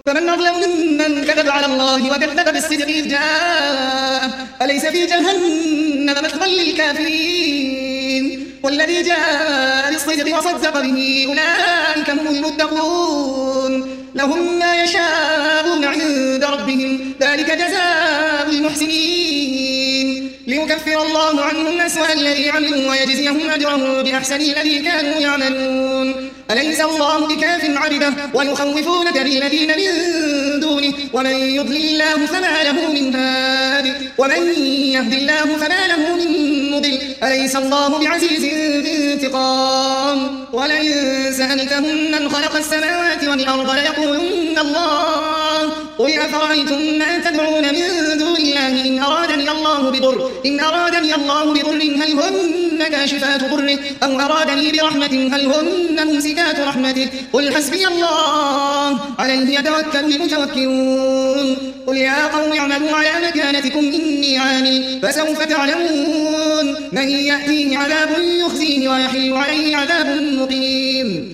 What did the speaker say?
فمن أظلم ممن كذب على الله وكذب بالصدق إذ جاءه أليس في جهنم مثوى للكافرين والذي جاء بالصدق وصدق به أولئك هم المتقون لهم ما يشاءون عند ربهم ذلك جزاء المحسنين ليكفر الله عنهم أسوأ الذي عملوا ويجزيهم أجرهم بأحسن الذي كانوا يعملون أليس الله بكاف عبده ويخوفونك بالذين من دونه ومن يضلل الله فما له من هاد ومن يهد الله فما له من مضل أليس الله بعزيز ذي انتقام ولئن سألتهم من خلق السماوات والأرض ليقولن الله قل أفرأيتم ما تدعون من دون الله إن أرادني الله بضر هل هن كاشفات ضره أو أرادني برحمة هل هن ممسكات رحمته قل حسبي الله عليه يتوكل المتوكلون قل يا قوم اعملوا على مكانتكم إني عامل فسوف تعلمون من يأتيه عذاب يخزيه ويحل عليه عذاب مقيم.